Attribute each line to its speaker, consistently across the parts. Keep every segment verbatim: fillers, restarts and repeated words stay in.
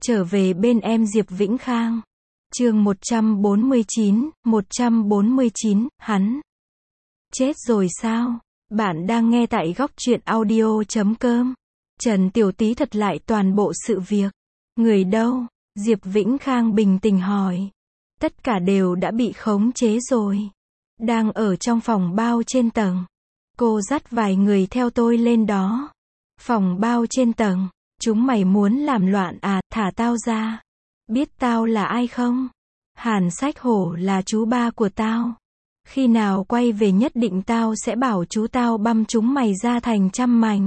Speaker 1: Trở về bên em Diệp Vĩnh Khang. Chương một trăm bốn mươi chín, một trăm bốn mươi chín, hắn chết rồi sao? Bạn đang nghe tại góc truyện audio chấm com. Trần Tiểu Tý thuật lại toàn bộ sự việc. Người đâu? Diệp Vĩnh Khang bình tĩnh hỏi. Tất cả đều đã bị khống chế rồi. Đang ở trong phòng bao trên tầng. Cô dắt vài người theo tôi lên đó. Phòng bao trên tầng. Chúng mày muốn làm loạn à, thả tao ra. Biết tao là ai không? Hàn Sách Hổ là chú ba của tao. Khi nào quay về nhất định tao sẽ bảo chú tao băm chúng mày ra thành trăm mảnh.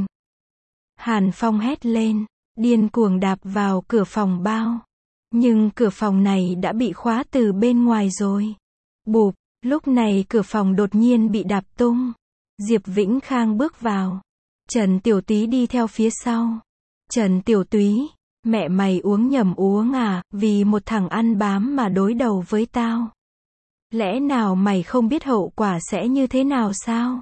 Speaker 1: Hàn Phong hét lên, điên cuồng đạp vào cửa phòng bao. Nhưng cửa phòng này đã bị khóa từ bên ngoài rồi. Bụp, lúc này cửa phòng đột nhiên bị đạp tung. Diệp Vĩnh Khang bước vào. Trần Tiểu Tý đi theo phía sau. Trần Tiểu Túy, mẹ mày uống nhầm uống à, vì một thằng ăn bám mà đối đầu với tao. Lẽ nào mày không biết hậu quả sẽ như thế nào sao?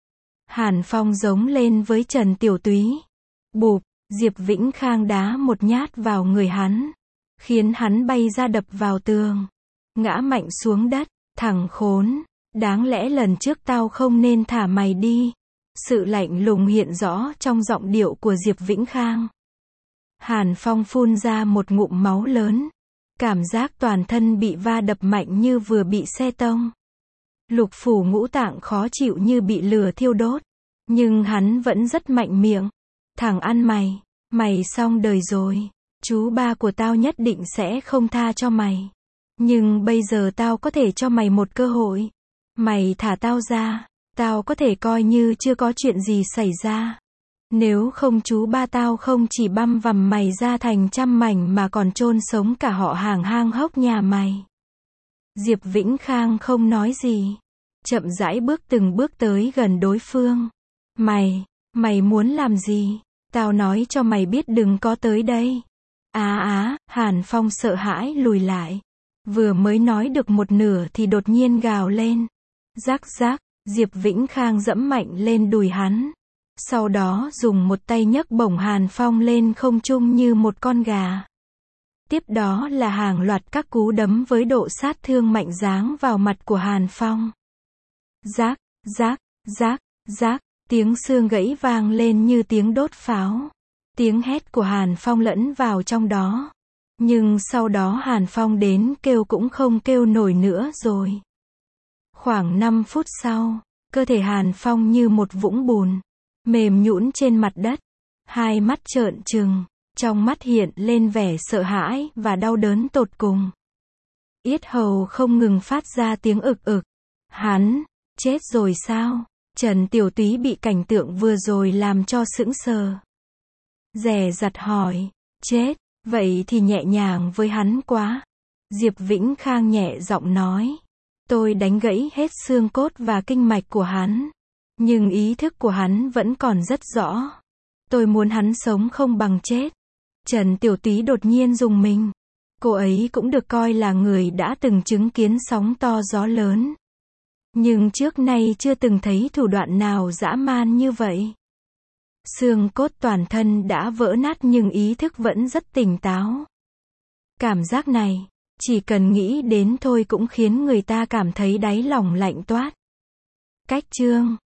Speaker 1: Hàn Phong giống lên với Trần Tiểu Túy. Bụp, Diệp Vĩnh Khang đá một nhát vào người hắn, khiến hắn bay ra đập vào tường, ngã mạnh xuống đất. Thằng khốn, đáng lẽ lần trước tao không nên thả mày đi. Sự lạnh lùng hiện rõ trong giọng điệu của Diệp Vĩnh Khang. Hàn Phong phun ra một ngụm máu lớn. Cảm giác toàn thân bị va đập mạnh như vừa bị xe tông. Lục phủ ngũ tạng khó chịu như bị lửa thiêu đốt. Nhưng hắn vẫn rất mạnh miệng. Thằng ăn mày, mày xong đời rồi. Chú ba của tao nhất định sẽ không tha cho mày. Nhưng bây giờ tao có thể cho mày một cơ hội. Mày thả tao ra. Tao có thể coi như chưa có chuyện gì xảy ra. Nếu không chú ba tao không chỉ băm vằm mày ra thành trăm mảnh mà còn chôn sống cả họ hàng hang hốc nhà mày. Diệp Vĩnh Khang không nói gì. Chậm rãi bước từng bước tới gần đối phương. Mày, mày muốn làm gì? Tao nói cho mày biết đừng có tới đây. Á á, Hàn Phong sợ hãi lùi lại. Vừa mới nói được một nửa thì đột nhiên gào lên. Rắc rắc. Diệp Vĩnh Khang dẫm mạnh lên đùi hắn. Sau đó dùng một tay nhấc bổng Hàn Phong lên không trung như một con gà. Tiếp đó là hàng loạt các cú đấm với độ sát thương mạnh giáng vào mặt của Hàn Phong. Rác, rác, rác, rác, tiếng xương gãy vang lên như tiếng đốt pháo. Tiếng hét của Hàn Phong lẫn vào trong đó. Nhưng sau đó Hàn Phong đến kêu cũng không kêu nổi nữa rồi. Khoảng năm phút sau, cơ thể Hàn Phong như một vũng bùn, mềm nhũn trên mặt đất, hai mắt trợn trừng, trong mắt hiện lên vẻ sợ hãi và đau đớn tột cùng. Yết hầu không ngừng phát ra tiếng ực ực. Hắn, chết rồi sao? Trần Tiểu Túy bị cảnh tượng vừa rồi làm cho sững sờ. Dè dặt hỏi, chết, vậy thì nhẹ nhàng với hắn quá. Diệp Vĩnh Khang nhẹ giọng nói. Tôi đánh gãy hết xương cốt và kinh mạch của hắn. Nhưng ý thức của hắn vẫn còn rất rõ. Tôi muốn hắn sống không bằng chết. Trần Tiểu Tý đột nhiên rùng mình. Cô ấy cũng được coi là người đã từng chứng kiến sóng to gió lớn. Nhưng trước nay chưa từng thấy thủ đoạn nào dã man như vậy. Xương cốt toàn thân đã vỡ nát nhưng ý thức vẫn rất tỉnh táo. Cảm giác này, chỉ cần nghĩ đến thôi cũng khiến người ta cảm thấy đáy lòng lạnh toát. Cách chương